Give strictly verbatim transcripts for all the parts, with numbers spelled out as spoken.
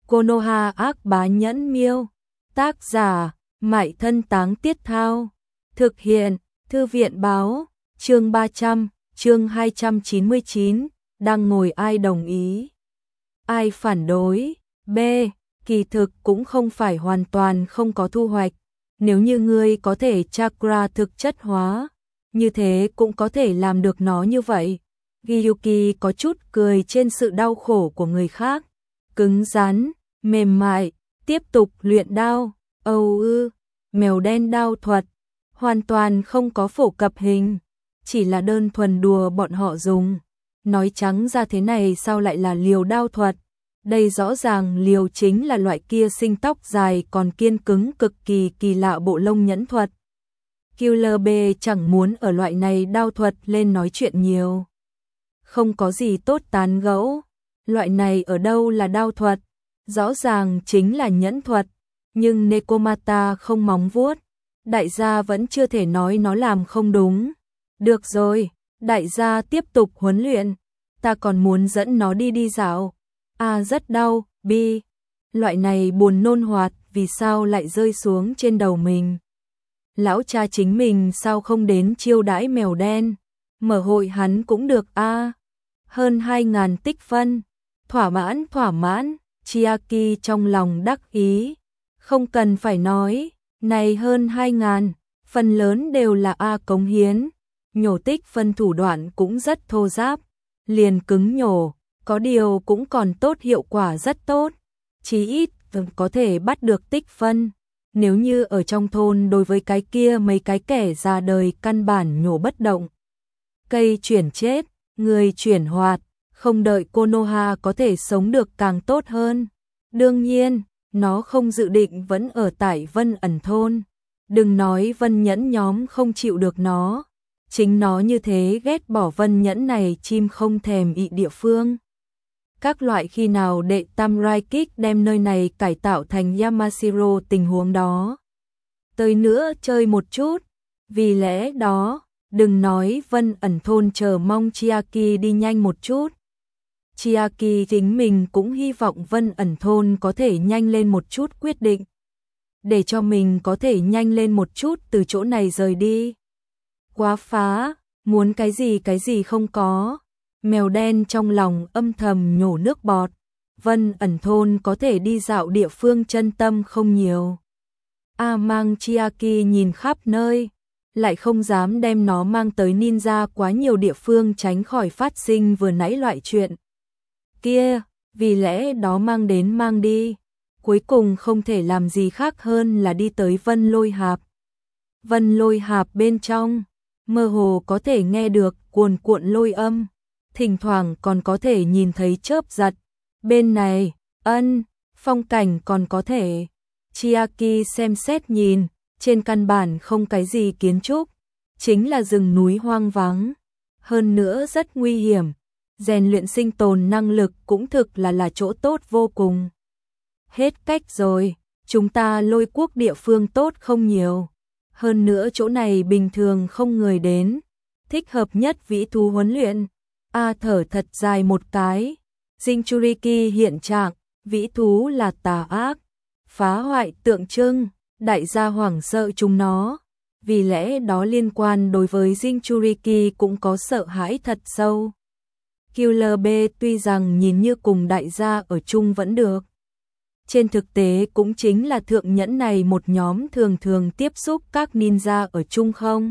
Konoha ác bá nhẫn miêu. Tác giả, Mại Thân Táng Tiết Thao. Thực hiện, Thư viện báo, chương ba trăm, chương hai trăm chín mươi chín, đang ngồi ai đồng ý, ai phản đối. B. Kỳ thực cũng không phải hoàn toàn không có thu hoạch. Nếu như ngươi có thể chakra thực chất hóa, như thế cũng có thể làm được nó như vậy. Gyuki có chút cười trên sự đau khổ của người khác. Cứng rắn, mềm mại, tiếp tục luyện đao. Âu ư, mèo đen đao thuật, hoàn toàn không có phổ cập hình, chỉ là đơn thuần đùa bọn họ dùng. Nói trắng ra thế này sao lại là liều đao thuật? Đây rõ ràng liều chính là loại kia sinh tóc dài còn kiên cứng cực kỳ kỳ lạ bộ lông nhẫn thuật. Killer B chẳng muốn ở loại này đao thuật lên nói chuyện nhiều. Không có gì tốt tán gẫu. Loại này ở đâu là đao thuật? Rõ ràng chính là nhẫn thuật. Nhưng Nekomata không móng vuốt. Đại gia vẫn chưa thể nói nó làm không đúng. Được rồi, đại gia tiếp tục huấn luyện. Ta còn muốn dẫn nó đi đi dạo. A rất đau, B. Loại này buồn nôn hoạt, vì sao lại rơi xuống trên đầu mình? Lão cha chính mình sao không đến chiêu đãi mèo đen? Mở hội hắn cũng được a. Hơn hai ngàn tích phân. Thỏa mãn, thỏa mãn, Chiaki trong lòng đắc ý. Không cần phải nói, này hơn hai ngàn, phần lớn đều là A cống hiến. Nhổ tích phân thủ đoạn cũng rất thô giáp, liền cứng nhổ, có điều cũng còn tốt, hiệu quả rất tốt. Chí ít có thể bắt được tích phân. Nếu như ở trong thôn đối với cái kia mấy cái kẻ già đời căn bản nhổ bất động. Cây chuyển chết, người chuyển hoạt, không đợi Konoha có thể sống được càng tốt hơn. Đương nhiên, nó không dự định vẫn ở tại Vân ẩn thôn. Đừng nói Vân nhẫn nhóm không chịu được nó. Chính nó như thế ghét bỏ Vân nhẫn này chim không thèm ị địa phương. Các loại khi nào đệ Tam Raikik đem nơi này cải tạo thành Yamashiro tình huống đó. Tới nữa chơi một chút. Vì lẽ đó, đừng nói Vân ẩn thôn chờ mong Chiaki đi nhanh một chút. Chiaki chính mình cũng hy vọng Vân ẩn thôn có thể nhanh lên một chút quyết định. Để cho mình có thể nhanh lên một chút từ chỗ này rời đi. Quá phá, muốn cái gì cái gì không có. Mèo đen trong lòng âm thầm nhổ nước bọt. Vân ẩn thôn có thể đi dạo địa phương chân tâm không nhiều. A mang Chiaki nhìn khắp nơi, lại không dám đem nó mang tới ninja quá nhiều địa phương tránh khỏi phát sinh vừa nãy loại chuyện kia, vì lẽ đó mang đến mang đi. Cuối cùng không thể làm gì khác hơn là đi tới Vân Lôi Hạp. Vân Lôi Hạp bên trong, mơ hồ có thể nghe được cuồn cuộn lôi âm, thỉnh thoảng còn có thể nhìn thấy chớp giật. Bên này, ân, phong cảnh còn có thể. Chiaki xem xét nhìn, trên căn bản không cái gì kiến trúc, chính là rừng núi hoang vắng. Hơn nữa rất nguy hiểm, rèn luyện sinh tồn năng lực cũng thực là là chỗ tốt vô cùng. Hết cách rồi, chúng ta Lôi quốc địa phương tốt không nhiều. Hơn nữa chỗ này bình thường không người đến, thích hợp nhất vĩ thú huấn luyện. A thở thật dài một cái. Jinchuriki hiện trạng, vĩ thú là tà ác, phá hoại tượng trưng, đại gia hoảng sợ chúng nó. Vì lẽ đó liên quan đối với Jinchuriki cũng có sợ hãi thật sâu. Killer B tuy rằng nhìn như cùng đại gia ở chung vẫn được. Trên thực tế cũng chính là thượng nhẫn này một nhóm thường thường tiếp xúc các ninja ở chung không?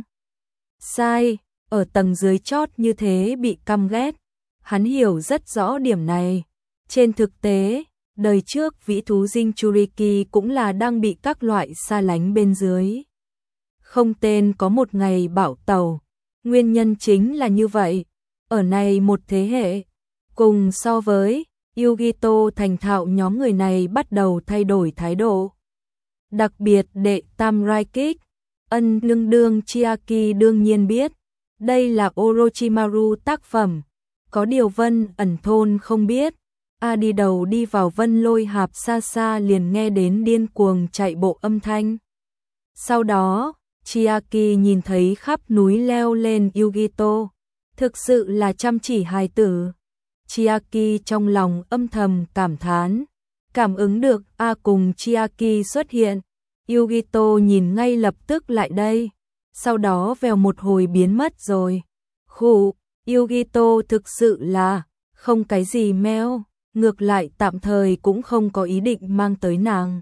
Sai, ở tầng dưới chót như thế bị căm ghét. Hắn hiểu rất rõ điểm này. Trên thực tế, đời trước vĩ thú Jinchuriki cũng là đang bị các loại xa lánh bên dưới. Không tên có một ngày bảo tẩu. Nguyên nhân chính là như vậy. Ở này một thế hệ, cùng so với Yugito thành thạo nhóm người này bắt đầu thay đổi thái độ. Đặc biệt đệ Tam Raikik, ân nương đương Chiaki đương nhiên biết. Đây là Orochimaru tác phẩm. Có điều Vân ẩn thôn không biết. A đi đầu đi vào Vân Lôi Hạp xa xa liền nghe đến điên cuồng chạy bộ âm thanh. Sau đó, Chiaki nhìn thấy khắp núi leo lên Yugito. Thực sự là chăm chỉ hài tử. Chiaki trong lòng âm thầm cảm thán. Cảm ứng được A cùng Chiaki xuất hiện, Yugito nhìn ngay lập tức lại đây, sau đó vèo một hồi biến mất rồi. Khụ, Yugito thực sự là không cái gì meo, ngược lại tạm thời cũng không có ý định mang tới nàng.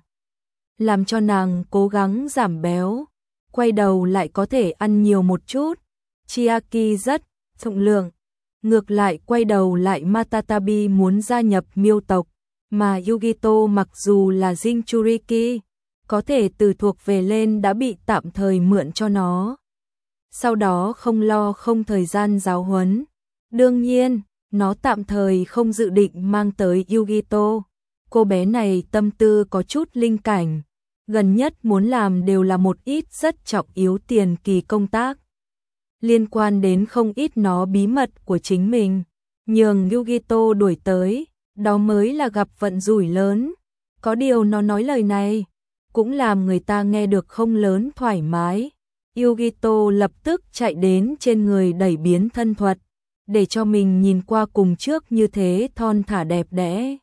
Làm cho nàng cố gắng giảm béo, quay đầu lại có thể ăn nhiều một chút. Chiaki rất rộng lượng, ngược lại quay đầu lại Matatabi muốn gia nhập miêu tộc, mà Yugito mặc dù là Jinchuriki, có thể từ thuộc về lên đã bị tạm thời mượn cho nó. Sau đó không lo không thời gian giáo huấn. Đương nhiên, nó tạm thời không dự định mang tới Yugito. Cô bé này tâm tư có chút linh cảnh, gần nhất muốn làm đều là một ít rất trọng yếu tiền kỳ công tác. Liên quan đến không ít nó bí mật của chính mình, nhường Yugito đuổi tới, đó mới là gặp vận rủi lớn. Có điều nó nói lời này, cũng làm người ta nghe được không lớn thoải mái. Yugito lập tức chạy đến trên người đẩy biến thân thuật, để cho mình nhìn qua cùng trước như thế thon thả đẹp đẽ.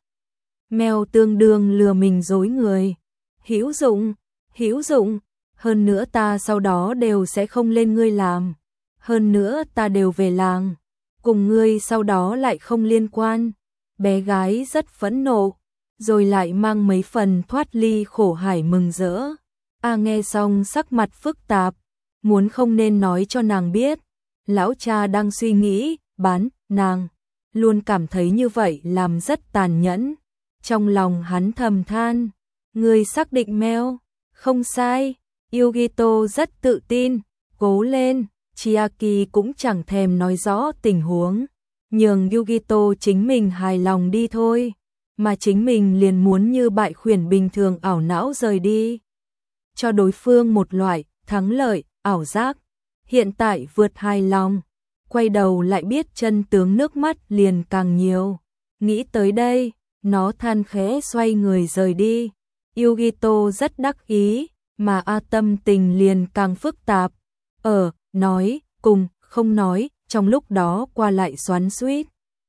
Mèo tương đương lừa mình dối người. Hữu dụng, hữu dụng, hơn nữa ta sau đó đều sẽ không lên ngươi làm. Hơn nữa ta đều về làng, cùng ngươi sau đó lại không liên quan. Bé gái rất phẫn nộ, rồi lại mang mấy phần thoát ly khổ hải mừng rỡ. A nghe xong sắc mặt phức tạp, muốn không nên nói cho nàng biết. Lão cha đang suy nghĩ, bán, nàng. Luôn cảm thấy như vậy làm rất tàn nhẫn. Trong lòng hắn thầm than, người xác định mèo, không sai. Yugito rất tự tin, cố lên. Chiaki cũng chẳng thèm nói rõ tình huống, nhường Yugito chính mình hài lòng đi thôi, mà chính mình liền muốn như bại khuyển bình thường ảo não rời đi. Cho đối phương một loại thắng lợi, ảo giác, hiện tại vượt hài lòng, quay đầu lại biết chân tướng nước mắt liền càng nhiều. Nghĩ tới đây, nó than khẽ xoay người rời đi. Yugito rất đắc ý, mà A tâm tình liền càng phức tạp. Ở, nói, cùng, không nói, trong lúc đó qua lại xoắn xuýt.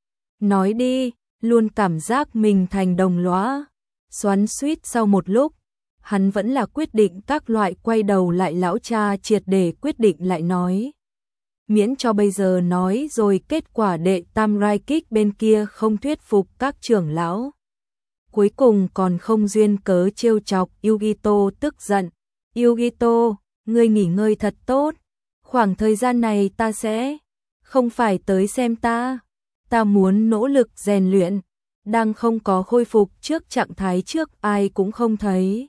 Nói đi, luôn cảm giác mình thành đồng lõa. Xoắn xuýt sau một lúc, hắn vẫn là quyết định các loại quay đầu lại lão cha triệt để quyết định lại nói. Miễn cho bây giờ nói rồi kết quả đệ tam rai kích bên kia không thuyết phục các trưởng lão. Cuối cùng còn không duyên cớ trêu chọc Yugito tức giận. Yugito, ngươi nghỉ ngơi thật tốt. Khoảng thời gian này ta sẽ không phải tới xem ta. Ta muốn nỗ lực rèn luyện. Đang không có khôi phục trước trạng thái trước ai cũng không thấy.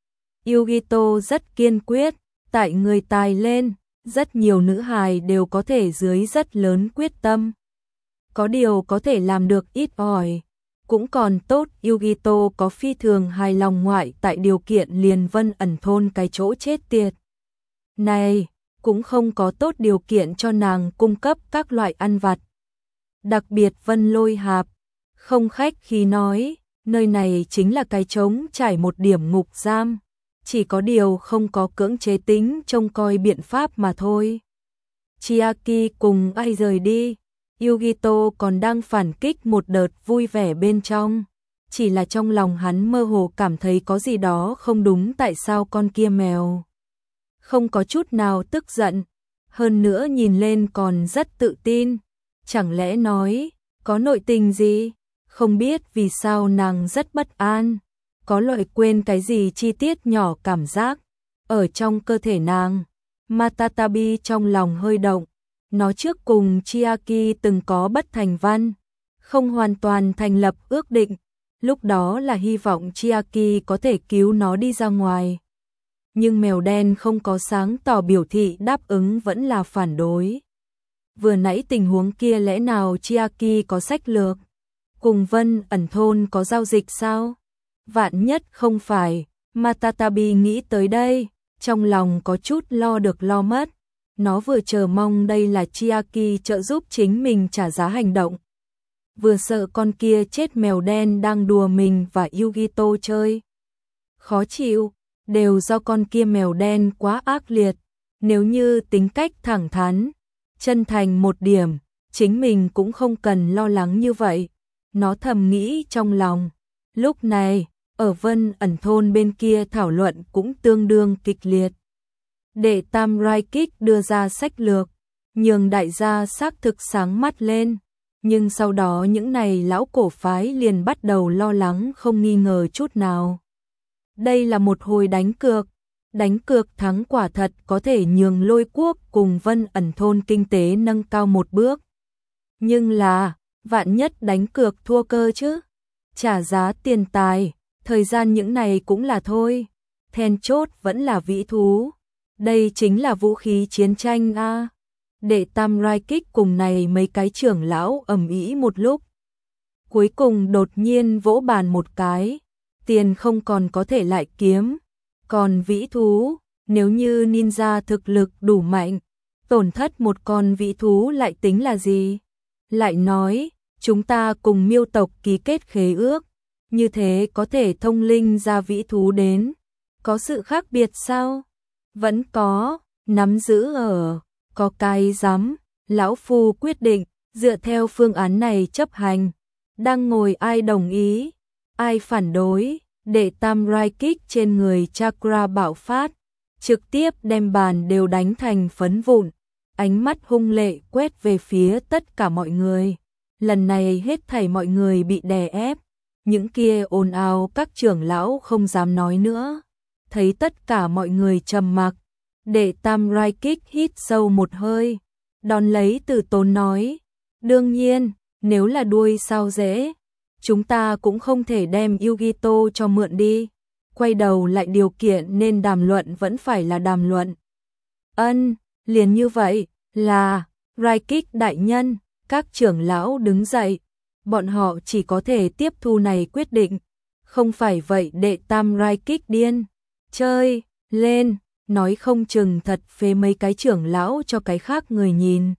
Yugito rất kiên quyết, tại người tài lên, rất nhiều nữ hài đều có thể dưới rất lớn quyết tâm. Có điều có thể làm được ít ỏi. Cũng còn tốt Yugito có phi thường hài lòng ngoại tại điều kiện liền Vân ẩn thôn cái chỗ chết tiệt. Này, cũng không có tốt điều kiện cho nàng cung cấp các loại ăn vặt. Đặc biệt Vân Lôi Hạp, không khách khí nói, nơi này chính là cái trống trải một điểm ngục giam. Chỉ có điều không có cưỡng chế tính trông coi biện pháp mà thôi. Chiaki cùng ai rời đi, Yugito còn đang phản kích một đợt vui vẻ bên trong. Chỉ là trong lòng hắn mơ hồ cảm thấy có gì đó không đúng, tại sao con kia mèo không có chút nào tức giận, hơn nữa nhìn lên còn rất tự tin. Chẳng lẽ nói, có nội tình gì? Không biết vì sao nàng rất bất an, có loại quên cái gì chi tiết nhỏ cảm giác ở trong cơ thể nàng. Matatabi trong lòng hơi động, nó trước cùng Chiaki từng có bất thành văn, không hoàn toàn thành lập ước định, lúc đó là hy vọng Chiaki có thể cứu nó đi ra ngoài. Nhưng mèo đen không có sáng tỏ biểu thị đáp ứng, vẫn là phản đối. Vừa nãy tình huống kia lẽ nào Chiaki có sách lược? Cùng Vân ẩn thôn có giao dịch sao? Vạn nhất không phải, Matatabi nghĩ tới đây, trong lòng có chút lo được lo mất. Nó vừa chờ mong đây là Chiaki trợ giúp chính mình trả giá hành động, vừa sợ con kia chết mèo đen đang đùa mình và Yugito chơi. Khó chịu, đều do con kia mèo đen quá ác liệt. Nếu như tính cách thẳng thắn, chân thành một điểm, chính mình cũng không cần lo lắng như vậy. Nó thầm nghĩ trong lòng. Lúc này, ở Vân Ẩn thôn bên kia thảo luận cũng tương đương kịch liệt. Đệ Tam Rai Kích đưa ra sách lược, nhường đại gia xác thực sáng mắt lên, nhưng sau đó những này lão cổ phái liền bắt đầu lo lắng không nghi ngờ chút nào. Đây là một hồi đánh cược, đánh cược thắng quả thật có thể nhường Lôi Quốc cùng Vân Ẩn thôn kinh tế nâng cao một bước. Nhưng là, vạn nhất đánh cược thua cơ chứ, trả giá tiền tài, thời gian những này cũng là thôi, then chốt vẫn là vĩ thú. Đây chính là vũ khí chiến tranh a. Đệ Tam Rai Kích cùng này mấy cái trưởng lão ầm ĩ một lúc. Cuối cùng đột nhiên vỗ bàn một cái, tiền không còn có thể lại kiếm, còn vĩ thú, nếu như ninja thực lực đủ mạnh, tổn thất một con vĩ thú lại tính là gì? Lại nói, chúng ta cùng Miêu tộc ký kết khế ước, như thế có thể thông linh ra vĩ thú đến, có sự khác biệt sao? Vẫn có, nắm giữ ở, có cái dám, lão phu quyết định, dựa theo phương án này chấp hành, đang ngồi ai đồng ý, ai phản đối, Đệ Tam Rai Kích trên người chakra bạo phát, trực tiếp đem bàn đều đánh thành phấn vụn, ánh mắt hung lệ quét về phía tất cả mọi người. Lần này hết thảy mọi người bị đè ép, những kia ồn ào các trưởng lão không dám nói nữa. Thấy tất cả mọi người trầm mặc, Đệ Tam Rai Kích hít sâu một hơi, đón lấy từ tốn nói, đương nhiên, nếu là đuôi sao dễ, chúng ta cũng không thể đem Yugito cho mượn đi, quay đầu lại điều kiện nên đàm luận vẫn phải là đàm luận. Ân, liền như vậy, là, Rai Kích đại nhân, các trưởng lão đứng dậy, bọn họ chỉ có thể tiếp thu này quyết định, không phải vậy Đệ Tam Rai Kích điên, chơi, lên, nói không chừng thật phế mấy cái trưởng lão cho cái khác người nhìn.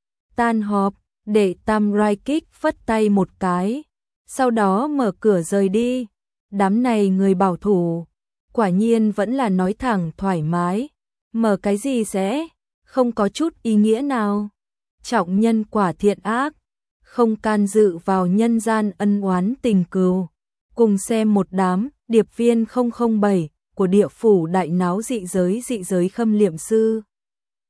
Tan họp, Đệ Tam Rai Kích phất tay một cái, sau đó mở cửa rời đi. Đám này người bảo thủ, quả nhiên vẫn là nói thẳng thoải mái, mở cái gì sẽ, không có chút ý nghĩa nào. Trọng nhân quả thiện ác, không can dự vào nhân gian ân oán tình cừu. Cùng xem một đám điệp viên không không bảy của địa phủ đại náo dị giới dị giới khâm liệm sư.